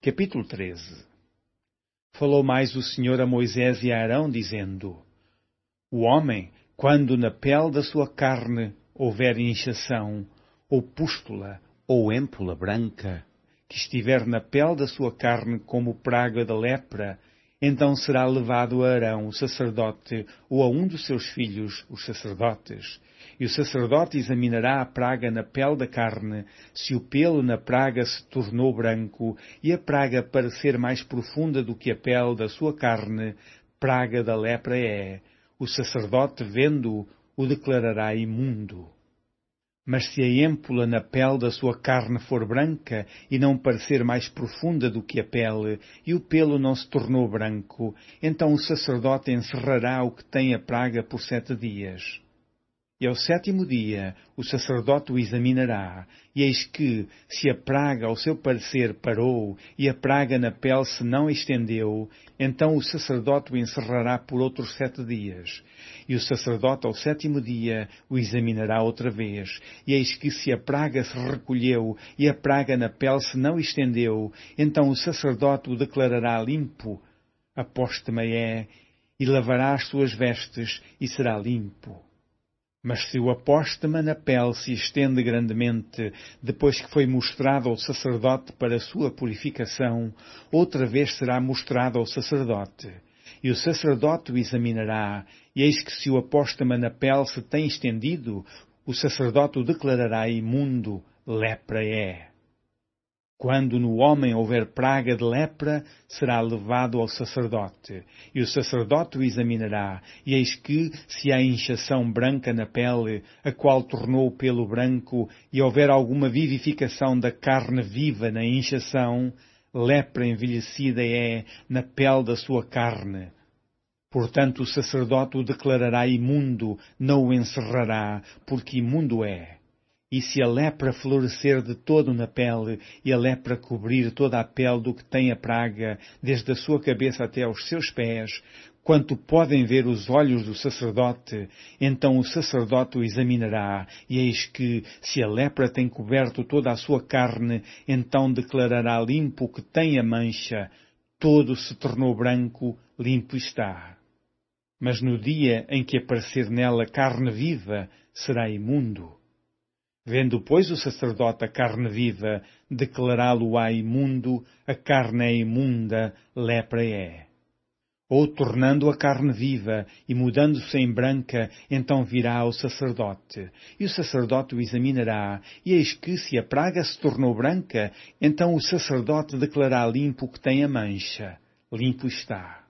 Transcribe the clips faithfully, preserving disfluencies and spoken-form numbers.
Capítulo treze. Falou mais o Senhor a Moisés e a Arão, dizendo: O homem, quando na pele da sua carne houver inchação, ou pústula, ou émpula branca, que estiver na pele da sua carne como praga da lepra, então será levado a Arão, o sacerdote, ou a um dos seus filhos, os sacerdotes. E o sacerdote examinará a praga na pele da carne, se o pelo na praga se tornou branco, e a praga parecer mais profunda do que a pele da sua carne, praga da lepra é. O sacerdote, vendo-o, o declarará imundo. Mas se a êmpula na pele da sua carne for branca, e não parecer mais profunda do que a pele, e o pelo não se tornou branco, então o sacerdote encerrará o que tem a praga por sete dias. E ao sétimo dia o sacerdote o examinará, e eis que, se a praga ao seu parecer parou, e a praga na pele se não estendeu, então o sacerdote o encerrará por outros sete dias. E o sacerdote ao sétimo dia o examinará outra vez, e eis que se a praga se recolheu, e a praga na pele se não estendeu, então o sacerdote o declarará limpo. Apóstema é, e lavará as suas vestes, e será limpo. Mas se o apóstema na pele se estende grandemente, depois que foi mostrado ao sacerdote para a sua purificação, outra vez será mostrado ao sacerdote. E o sacerdote o examinará, e eis que se o apóstema na pele se tem estendido, o sacerdote o declarará imundo, lepra é. Quando no homem houver praga de lepra, será levado ao sacerdote, e o sacerdote o examinará, e eis que, se há inchação branca na pele, a qual tornou o pelo branco, e houver alguma vivificação da carne viva na inchação, lepra envelhecida é na pele da sua carne. Portanto o sacerdote o declarará imundo, não o encerrará, porque imundo é. E se a lepra florescer de todo na pele, e a lepra cobrir toda a pele do que tem a praga, desde a sua cabeça até aos seus pés, quanto podem ver os olhos do sacerdote, então o sacerdote o examinará, e eis que, se a lepra tem coberto toda a sua carne, então declarará limpo o que tem a mancha, todo se tornou branco, limpo está. Mas no dia em que aparecer nela carne viva, será imundo. Vendo, pois, o sacerdote a carne viva, declará-lo-á imundo, a carne é imunda, lepra é. Ou tornando a carne viva e mudando-se em branca, então virá ao sacerdote. E o sacerdote o examinará, e eis que, se a praga se tornou branca, então o sacerdote declarará limpo o que tem a mancha, limpo está.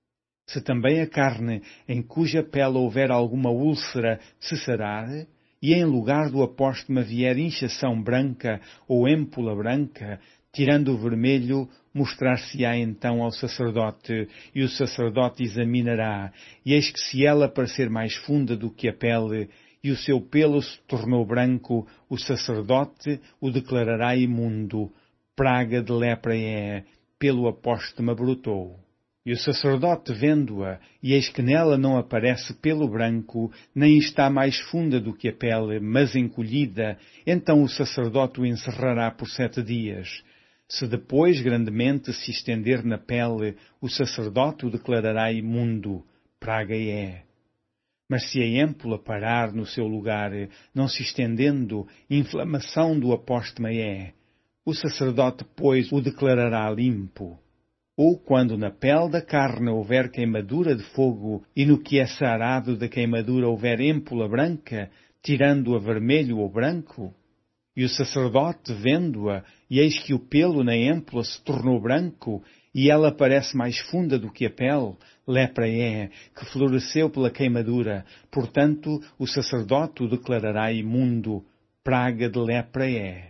Se também a carne, em cuja pele houver alguma úlcera, cessará, e em lugar do apóstema vier inchação branca ou émpula branca, tirando o vermelho, mostrar-se-á então ao sacerdote, e o sacerdote examinará, e eis que se ela parecer mais funda do que a pele, e o seu pelo se tornou branco, o sacerdote o declarará imundo, praga de lepra é, pelo apóstema brotou. E o sacerdote vendo-a, e eis que nela não aparece pelo branco, nem está mais funda do que a pele, mas encolhida, então o sacerdote o encerrará por sete dias. Se depois grandemente se estender na pele, o sacerdote o declarará imundo, praga é. Mas se a êmpula parar no seu lugar, não se estendendo, inflamação do apóstema é. O sacerdote, pois, o declarará limpo. Ou quando na pele da carne houver queimadura de fogo, e no que é sarado da queimadura houver émpula branca, tirando-a vermelho ou branco, e o sacerdote vendo-a, e eis que o pelo na émpula se tornou branco, e ela parece mais funda do que a pele, lepra é, que floresceu pela queimadura, portanto o sacerdote o declarará imundo, praga de lepra é.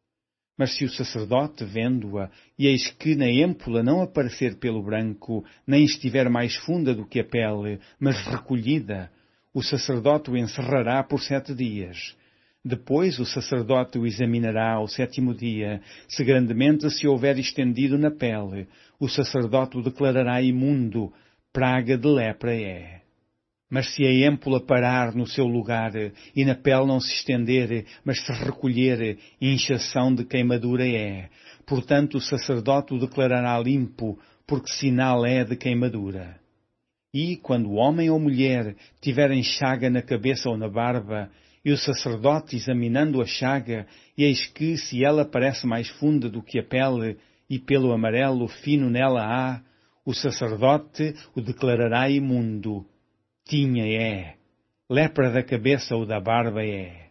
Mas se o sacerdote, vendo-a, e eis que na êmpula não aparecer pelo branco, nem estiver mais funda do que a pele, mas recolhida, o sacerdote o encerrará por sete dias. Depois o sacerdote o examinará ao sétimo dia, se grandemente se houver estendido na pele, o sacerdote o declarará imundo, praga de lepra é. Mas se a êmpula parar no seu lugar, e na pele não se estender, mas se recolher, inchação de queimadura é. portanto o sacerdote o declarará limpo, porque sinal é de queimadura. E, quando o homem ou mulher tiverem chaga na cabeça ou na barba, e o sacerdote examinando a chaga, e eis que, se ela parece mais funda do que a pele, e pelo amarelo fino nela há, o sacerdote o declarará imundo. Tinha é. Lepra da cabeça ou da barba é.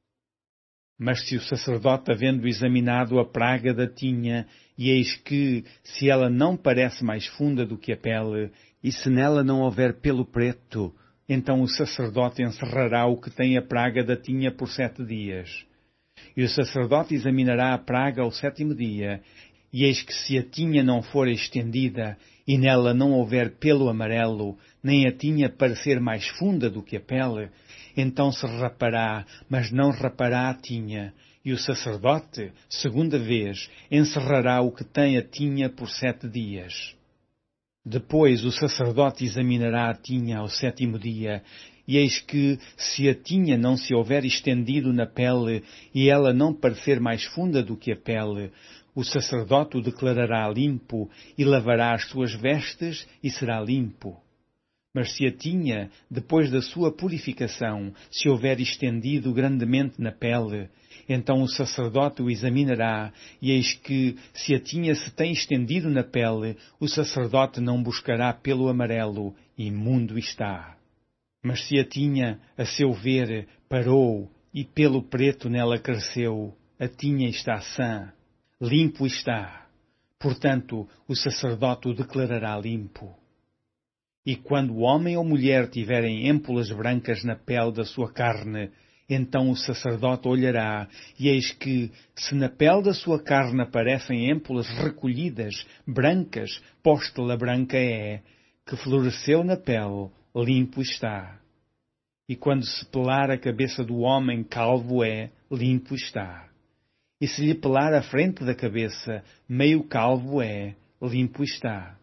Mas se o sacerdote, havendo examinado a praga da tinha, e eis que, se ela não parece mais funda do que a pele, e se nela não houver pelo preto, então o sacerdote encerrará o que tem a praga da tinha por sete dias. E o sacerdote examinará a praga ao sétimo dia, e eis que se a tinha não for estendida, e nela não houver pelo amarelo, nem a tinha parecer mais funda do que a pele, então se rapará, mas não rapará a tinha, e o sacerdote, segunda vez, encerrará o que tem a tinha por sete dias. Depois o sacerdote examinará a tinha ao sétimo dia, e eis que, se a tinha não se houver estendido na pele, e ela não parecer mais funda do que a pele, o sacerdote o declarará limpo, e lavará as suas vestes, e será limpo. Mas se a tinha, depois da sua purificação, se houver estendido grandemente na pele, então o sacerdote o examinará, e eis que, se a tinha se tem estendido na pele, o sacerdote não buscará pelo amarelo, imundo está. Mas se a tinha, a seu ver, parou, e pelo preto nela cresceu, a tinha está sã, limpo está. Portanto, o sacerdote o declarará limpo. E quando o homem ou mulher tiverem êmpulas brancas na pele da sua carne, então o sacerdote olhará, e eis que, se na pele da sua carne aparecem êmpulas recolhidas, brancas, póstela branca é, que floresceu na pele, limpo está. E quando se pelar a cabeça do homem, calvo é, limpo está. E se lhe pelar a frente da cabeça, meio calvo é, limpo está.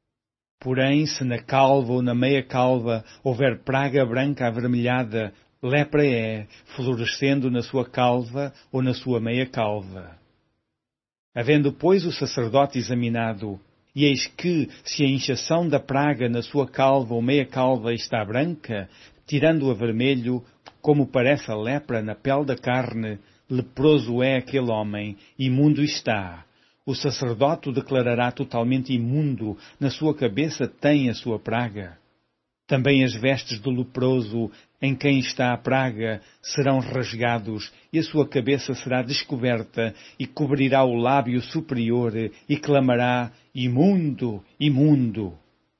Porém, se na calva ou na meia calva houver praga branca avermelhada, lepra é, florescendo na sua calva ou na sua meia calva. Havendo, pois, o sacerdote examinado, e eis que, se a inchação da praga na sua calva ou meia calva está branca, tirando-a vermelho, como parece a lepra na pele da carne, leproso é aquele homem, imundo está. O sacerdote o declarará totalmente imundo, na sua cabeça tem a sua praga. Também as vestes do leproso, em quem está a praga, serão rasgados, e a sua cabeça será descoberta, e cobrirá o lábio superior, e clamará, imundo, imundo.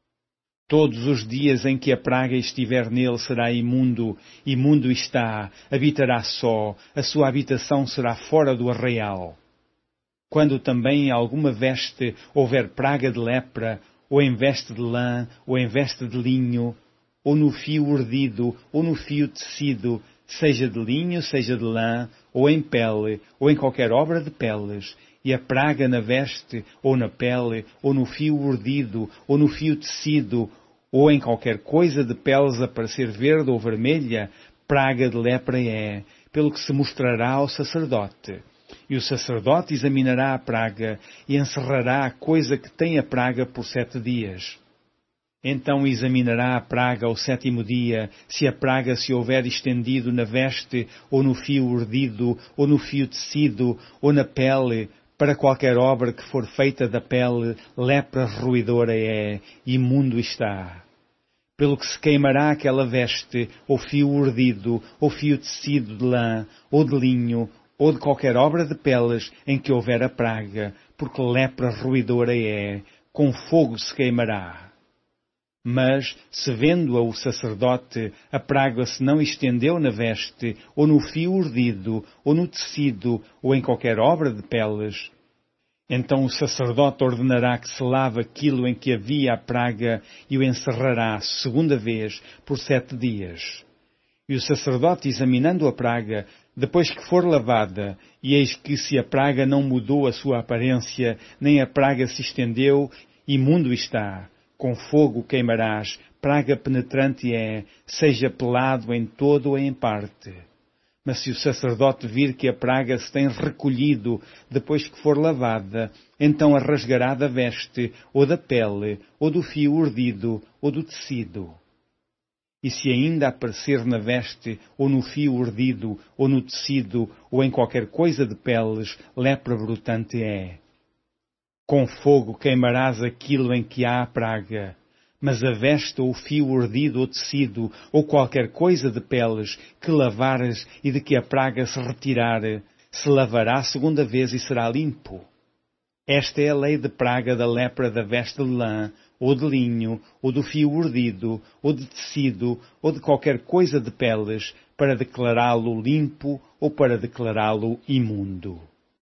Todos os dias em que a praga estiver nele será imundo, imundo está, habitará só, a sua habitação será fora do arraial. Quando também em alguma veste houver praga de lepra, ou em veste de lã, ou em veste de linho, ou no fio urdido, ou no fio tecido, seja de linho, seja de lã, ou em pele, ou em qualquer obra de peles, e a praga na veste, ou na pele, ou no fio urdido, ou no fio tecido, ou em qualquer coisa de peles a parecer verde ou vermelha, praga de lepra é, pelo que se mostrará ao sacerdote. E o sacerdote examinará a praga, e encerrará a coisa que tem a praga por sete dias. Então examinará a praga ao sétimo dia, se a praga se houver estendido na veste, ou no fio urdido, ou no fio tecido, ou na pele, para qualquer obra que for feita da pele, lepra ruidora é, imundo está. Pelo que se queimará aquela veste, ou fio urdido, ou fio tecido de lã, ou de linho, ou de qualquer obra de peles em que houver a praga, porque lepra ruidora é, com fogo se queimará. Mas, se vendo-a o sacerdote, a praga se não estendeu na veste, ou no fio urdido, ou no tecido, ou em qualquer obra de peles, então o sacerdote ordenará que se lave aquilo em que havia a praga e o encerrará, segunda vez, por sete dias. E o sacerdote, examinando a praga, depois que for lavada, e eis que se a praga não mudou a sua aparência, nem a praga se estendeu, imundo está. Com fogo queimarás, praga penetrante é, seja pelado em todo ou em parte. Mas se o sacerdote vir que a praga se tem recolhido depois que for lavada, então a rasgará da veste, ou da pele, ou do fio urdido, ou do tecido. E se ainda aparecer na veste, ou no fio urdido, ou no tecido, ou em qualquer coisa de peles, lepra brotante é. Com fogo queimarás aquilo em que há a praga. Mas a veste, ou o fio urdido, ou tecido, ou qualquer coisa de peles, que lavares e de que a praga se retirar, se lavará segunda vez e será limpo. Esta é a lei de praga da lepra da veste de lã, ou de linho, ou do fio urdido, ou de tecido, ou de qualquer coisa de peles, para declará-lo limpo ou para declará-lo imundo.